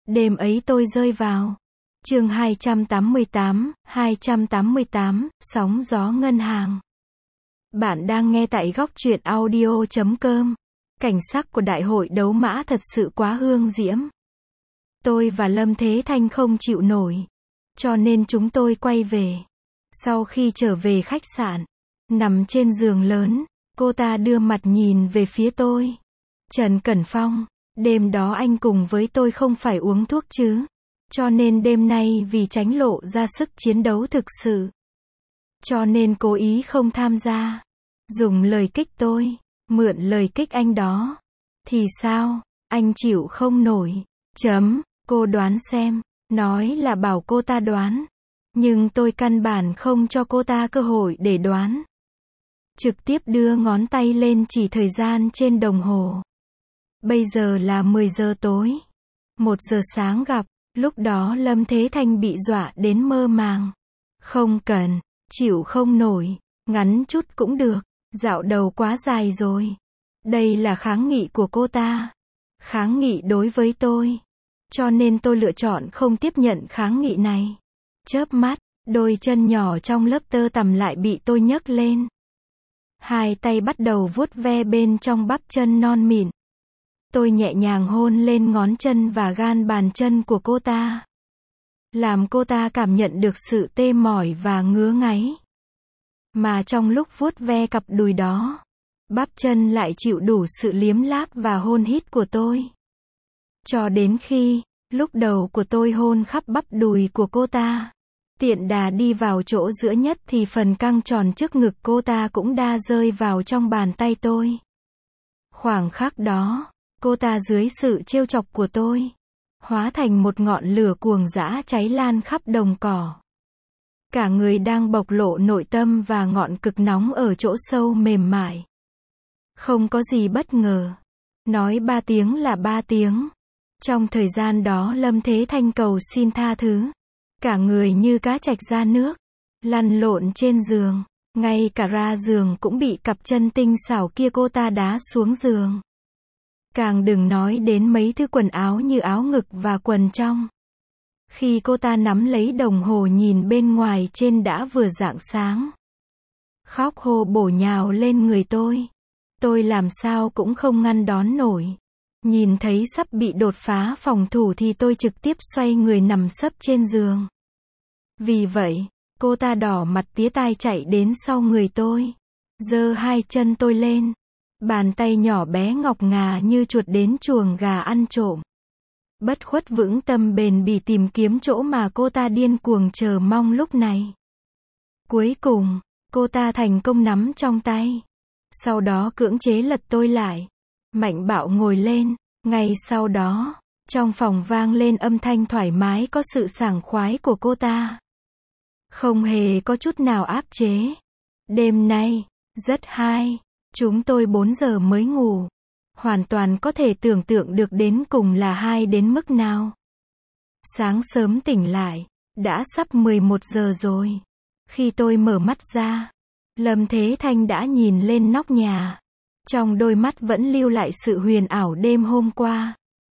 Đêm ấy tôi rơi vào. Chương 288, sóng gió ngân hàng. Bạn đang nghe tại góc truyện audio.com. Cảnh sắc của đại hội đấu mã thật sự quá hương diễm. Tôi và Lâm Thế Thanh không chịu nổi, cho nên chúng tôi quay về. Sau khi trở về khách sạn, nằm trên giường lớn, cô ta đưa mặt nhìn về phía tôi. Trần Cẩn Phong, đêm đó anh cùng với tôi không phải uống thuốc chứ? Cho nên đêm nay vì tránh lộ ra sức chiến đấu thực sự, cho nên cố ý không tham gia. Dùng lời kích tôi, mượn lời kích anh đó. Thì sao, anh chịu không nổi. Cô đoán xem. Nói là bảo cô ta đoán. Nhưng tôi căn bản không cho cô ta cơ hội để đoán. Trực tiếp đưa ngón tay lên chỉ thời gian trên đồng hồ. Bây giờ là 10 giờ tối. 1 giờ sáng gặp. Lúc đó Lâm Thế Thanh bị dọa đến mơ màng. Không cần, chịu không nổi, ngắn chút cũng được, dạo đầu quá dài rồi. Đây là kháng nghị của cô ta. Kháng nghị đối với tôi. Cho nên tôi lựa chọn không tiếp nhận kháng nghị này. Chớp mắt, đôi chân nhỏ trong lớp tơ tằm lại bị tôi nhấc lên. Hai tay bắt đầu vuốt ve bên trong bắp chân non mịn. Tôi nhẹ nhàng hôn lên ngón chân và gan bàn chân của cô ta. Làm cô ta cảm nhận được sự tê mỏi và ngứa ngáy. Mà trong lúc vuốt ve cặp đùi đó, bắp chân lại chịu đủ sự liếm láp và hôn hít của tôi. Cho đến khi, lúc đầu của tôi hôn khắp bắp đùi của cô ta, tiện đà đi vào chỗ giữa nhất thì phần căng tròn trước ngực cô ta cũng đa rơi vào trong bàn tay tôi. Khoảng khắc đó, cô ta dưới sự trêu chọc của tôi, hóa thành một ngọn lửa cuồng dã cháy lan khắp đồng cỏ. Cả người đang bộc lộ nội tâm và ngọn cực nóng ở chỗ sâu mềm mại. Không có gì bất ngờ. Nói 3 tiếng là 3 tiếng. Trong thời gian đó Lâm Thế Thanh cầu xin tha thứ. Cả người như cá trạch ra nước, lăn lộn trên giường. Ngay cả ra giường cũng bị cặp chân tinh xảo kia cô ta đá xuống giường. Càng đừng nói đến mấy thứ quần áo như áo ngực và quần trong. Khi cô ta nắm lấy đồng hồ nhìn bên ngoài trên đã vừa rạng sáng. Khóc hô bổ nhào lên người tôi. Tôi làm sao cũng không ngăn đón nổi. Nhìn thấy sắp bị đột phá phòng thủ thì tôi trực tiếp xoay người nằm sấp trên giường. Vì vậy, cô ta đỏ mặt tía tai chạy đến sau người tôi. Giơ hai chân tôi lên. Bàn tay nhỏ bé ngọc ngà như chuột đến chuồng gà ăn trộm. Bất khuất vững tâm bền bỉ tìm kiếm chỗ mà cô ta điên cuồng chờ mong lúc này. Cuối cùng, cô ta thành công nắm trong tay. Sau đó cưỡng chế lật tôi lại. Mạnh bạo ngồi lên. Ngay sau đó, trong phòng vang lên âm thanh thoải mái có sự sảng khoái của cô ta. Không hề có chút nào áp chế. Đêm nay, rất hay. Chúng tôi 4 giờ mới ngủ. Hoàn toàn có thể tưởng tượng được đến cùng là hay đến mức nào. Sáng sớm tỉnh lại, đã sắp 11 giờ rồi. Khi tôi mở mắt ra, Lâm Thế Thanh đã nhìn lên nóc nhà. Trong đôi mắt vẫn lưu lại sự huyền ảo đêm hôm qua.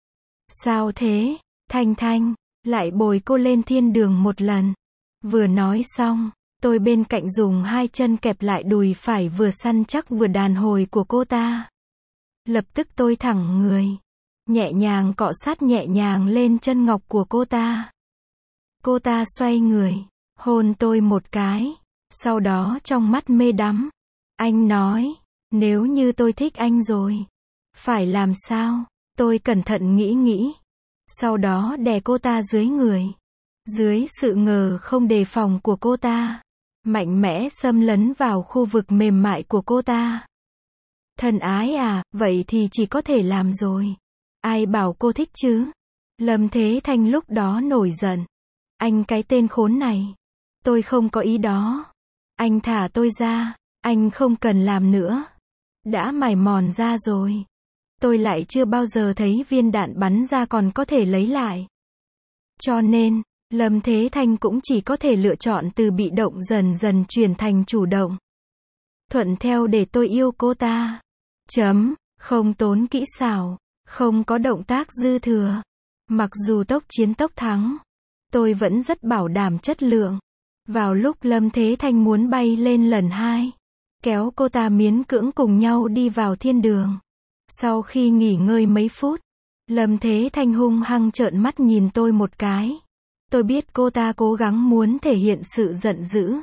Sao thế, Thanh Thanh, lại bồi cô lên thiên đường một lần. Vừa nói xong, tôi bên cạnh dùng hai chân kẹp lại đùi phải vừa săn chắc vừa đàn hồi của cô ta. Lập tức tôi thẳng người, nhẹ nhàng cọ sát nhẹ nhàng lên chân ngọc của cô ta. Cô ta xoay người, hôn tôi một cái, sau đó trong mắt mê đắm. Anh nói, nếu như tôi thích anh rồi, phải làm sao? Tôi cẩn thận nghĩ. Sau đó đè cô ta dưới người. Dưới sự ngờ không đề phòng của cô ta, mạnh mẽ xâm lấn vào khu vực mềm mại của cô ta. Thân ái à, vậy thì chỉ có thể làm rồi. Ai bảo cô thích chứ? Lâm Thế Thanh lúc đó nổi giận. Anh cái tên khốn này. Tôi không có ý đó. Anh thả tôi ra. Anh không cần làm nữa. Đã mài mòn ra rồi. Tôi lại chưa bao giờ thấy viên đạn bắn ra còn có thể lấy lại. Cho nên, Lâm Thế Thanh cũng chỉ có thể lựa chọn từ bị động dần dần chuyển thành chủ động. Thuận theo để tôi yêu cô ta. Không tốn kỹ xảo, không có động tác dư thừa. Mặc dù tốc chiến tốc thắng, tôi vẫn rất bảo đảm chất lượng. Vào lúc Lâm Thế Thanh muốn bay lên lần 2, kéo cô ta miễn cưỡng cùng nhau đi vào thiên đường. Sau khi nghỉ ngơi mấy phút, Lâm Thế Thanh hung hăng trợn mắt nhìn tôi một cái. Tôi biết cô ta cố gắng muốn thể hiện sự giận dữ.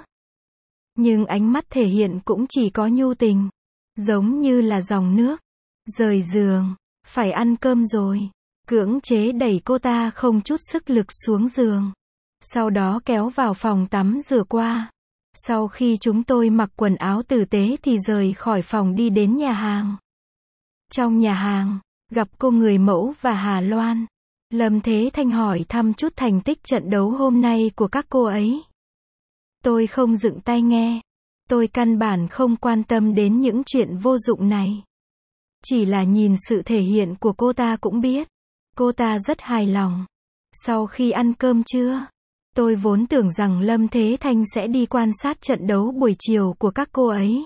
Nhưng ánh mắt thể hiện cũng chỉ có nhu tình. Giống như là dòng nước. Rời giường, phải ăn cơm rồi. Cưỡng chế đẩy cô ta không chút sức lực xuống giường. Sau đó kéo vào phòng tắm rửa qua. Sau khi chúng tôi mặc quần áo tử tế thì rời khỏi phòng đi đến nhà hàng. Trong nhà hàng, gặp cô người mẫu và Hà Loan. Lâm Thế Thanh hỏi thăm chút thành tích trận đấu hôm nay của các cô ấy. Tôi không dựng tai nghe. Tôi căn bản không quan tâm đến những chuyện vô dụng này. Chỉ là nhìn sự thể hiện của cô ta cũng biết. Cô ta rất hài lòng. Sau khi ăn cơm trưa, tôi vốn tưởng rằng Lâm Thế Thanh sẽ đi quan sát trận đấu buổi chiều của các cô ấy.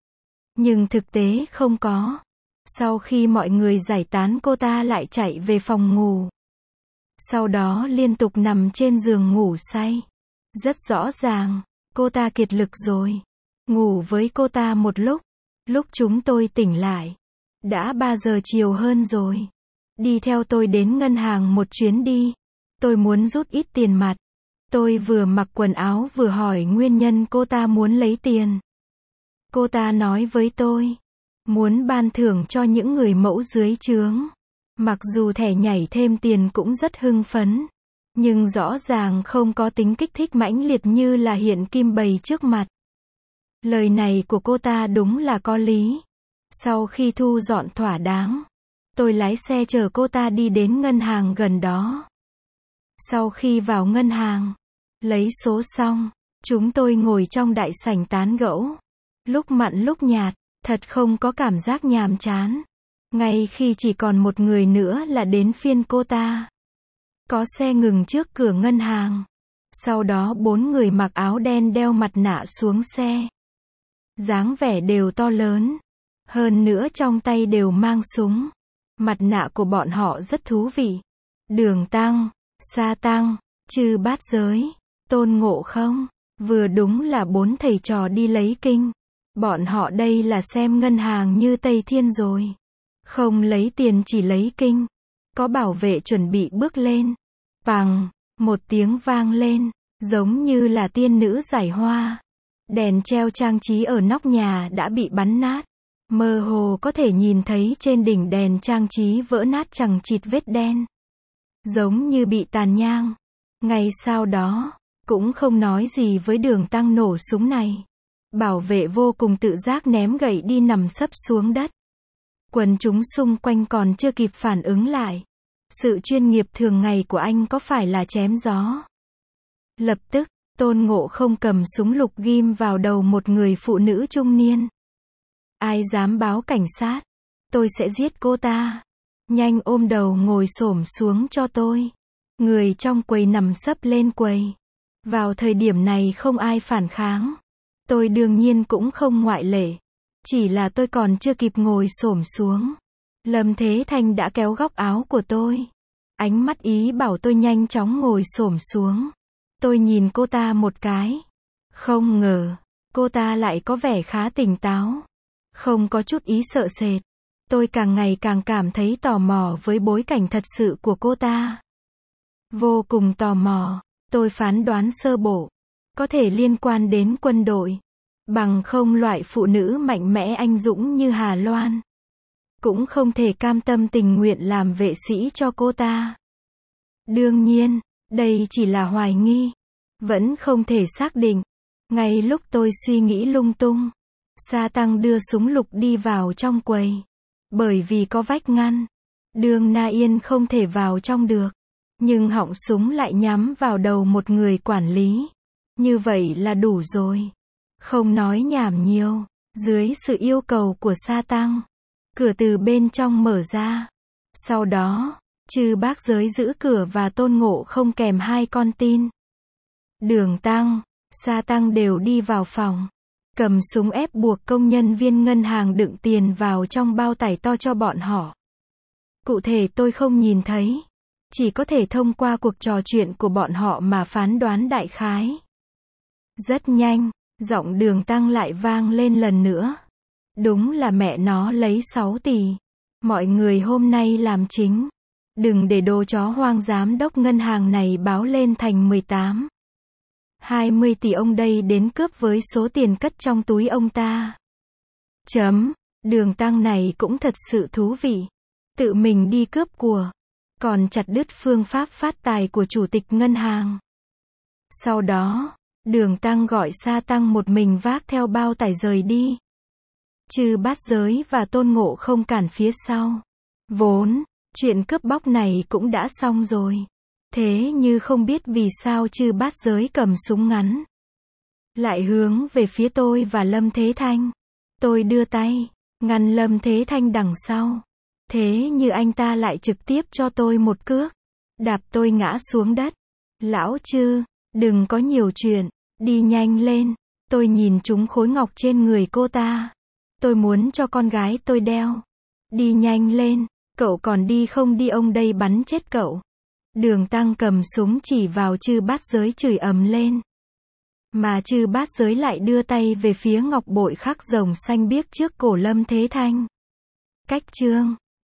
Nhưng thực tế không có. Sau khi mọi người giải tán cô ta lại chạy về phòng ngủ. Sau đó liên tục nằm trên giường ngủ say. Rất rõ ràng, cô ta kiệt lực rồi. Ngủ với cô ta một lúc. Lúc chúng tôi tỉnh lại, đã 3 giờ chiều hơn rồi. Đi theo tôi đến ngân hàng một chuyến đi. Tôi muốn rút ít tiền mặt. Tôi vừa mặc quần áo vừa hỏi nguyên nhân cô ta muốn lấy tiền. Cô ta nói với tôi, muốn ban thưởng cho những người mẫu dưới trướng. Mặc dù thẻ nhảy thêm tiền cũng rất hưng phấn, nhưng rõ ràng không có tính kích thích mãnh liệt như là hiện kim bày trước mặt. Lời này của cô ta đúng là có lý. Sau khi thu dọn thỏa đáng, tôi lái xe chở cô ta đi đến ngân hàng gần đó. Sau khi vào ngân hàng, lấy số xong, chúng tôi ngồi trong đại sảnh tán gẫu. Lúc mặn lúc nhạt, thật không có cảm giác nhàm chán. Ngay khi chỉ còn một người nữa là đến phiên cô ta. Có xe ngừng trước cửa ngân hàng. Sau đó 4 người mặc áo đen đeo mặt nạ xuống xe. Dáng vẻ đều to lớn. Hơn nữa trong tay đều mang súng. Mặt nạ của bọn họ rất thú vị. Đường Tăng, Sa Tăng, Chư Bát Giới, Tôn Ngộ Không. Vừa đúng là 4 thầy trò đi lấy kinh. Bọn họ đây là xem ngân hàng như Tây Thiên rồi. Không lấy tiền chỉ lấy kinh. Có bảo vệ chuẩn bị bước lên. Pằng, một tiếng vang lên, giống như là tiên nữ giải hoa. Đèn treo trang trí ở nóc nhà đã bị bắn nát. Mơ hồ có thể nhìn thấy trên đỉnh đèn trang trí vỡ nát chằng chịt vết đen. Giống như bị tàn nhang. Ngay sau đó, cũng không nói gì với Đường Tăng nổ súng này. Bảo vệ vô cùng tự giác ném gậy đi nằm sấp xuống đất. Quần chúng xung quanh còn chưa kịp phản ứng lại. Sự chuyên nghiệp thường ngày của anh có phải là chém gió? Lập tức, Tôn Ngộ Không cầm súng lục ghim vào đầu một người phụ nữ trung niên. Ai dám báo cảnh sát? Tôi sẽ giết cô ta. Nhanh ôm đầu ngồi xổm xuống cho tôi. Người trong quầy nằm sấp lên quầy. Vào thời điểm này không ai phản kháng. Tôi đương nhiên cũng không ngoại lệ. Chỉ là tôi còn chưa kịp ngồi xổm xuống. Lâm Thế Thanh đã kéo góc áo của tôi. Ánh mắt ý bảo tôi nhanh chóng ngồi xổm xuống. Tôi nhìn cô ta một cái. Không ngờ, cô ta lại có vẻ khá tỉnh táo. Không có chút ý sợ sệt. Tôi càng ngày càng cảm thấy tò mò với bối cảnh thật sự của cô ta. Vô cùng tò mò, tôi phán đoán sơ bộ. Có thể liên quan đến quân đội. Bằng không loại phụ nữ mạnh mẽ anh dũng như Hà Loan. Cũng không thể cam tâm tình nguyện làm vệ sĩ cho cô ta. Đương nhiên, đây chỉ là hoài nghi. Vẫn không thể xác định. Ngay lúc tôi suy nghĩ lung tung, Sa Tăng đưa súng lục đi vào trong quầy. Bởi vì có vách ngăn, Đường Na Yên không thể vào trong được. Nhưng họng súng lại nhắm vào đầu một người quản lý. Như vậy là đủ rồi. Không nói nhảm nhiều. Dưới sự yêu cầu của Sa Tăng, cửa từ bên trong mở ra. Sau đó, Chư Bát Giới giữ cửa và Tôn Ngộ Không kèm 2 con tin. Đường Tăng, Sa Tăng đều đi vào phòng. Cầm súng ép buộc công nhân viên ngân hàng đựng tiền vào trong bao tải to cho bọn họ. Cụ thể tôi không nhìn thấy. chỉ có thể thông qua cuộc trò chuyện của bọn họ mà phán đoán đại khái. Rất nhanh, giọng Đường Tăng lại vang lên lần nữa. Đúng là mẹ nó lấy 6 tỷ. Mọi người hôm nay làm chính. Đừng để đồ chó hoang giám đốc ngân hàng này báo lên thành 18, 20 tỷ ông đây đến cướp với số tiền cất trong túi ông ta. Đường Tăng này cũng thật sự thú vị. Tự mình đi cướp của, còn chặt đứt phương pháp phát tài của chủ tịch ngân hàng. Sau đó, Đường Tăng gọi Sa Tăng một mình vác theo bao tải rời đi. Chư Bát Giới và Tôn Ngộ Không cản phía sau. Vốn, chuyện cướp bóc này cũng đã xong rồi. Thế như không biết vì sao Chư Bát Giới cầm súng ngắn, lại hướng về phía tôi và Lâm Thế Thanh. Tôi đưa tay, ngăn Lâm Thế Thanh đằng sau. Thế như anh ta lại trực tiếp cho tôi một cước, đạp tôi ngã xuống đất. Lão Chư, đừng có nhiều chuyện, đi nhanh lên. Tôi nhìn trúng khối ngọc trên người cô ta. Tôi muốn cho con gái tôi đeo. Đi nhanh lên, cậu còn đi không đi ông đây bắn chết cậu. Đường Tăng cầm súng chỉ vào Chư Bát Giới chửi ầm lên. Mà Chư Bát Giới lại đưa tay về phía ngọc bội khắc rồng xanh biếc trước cổ Lâm Thế Thanh. Cách chương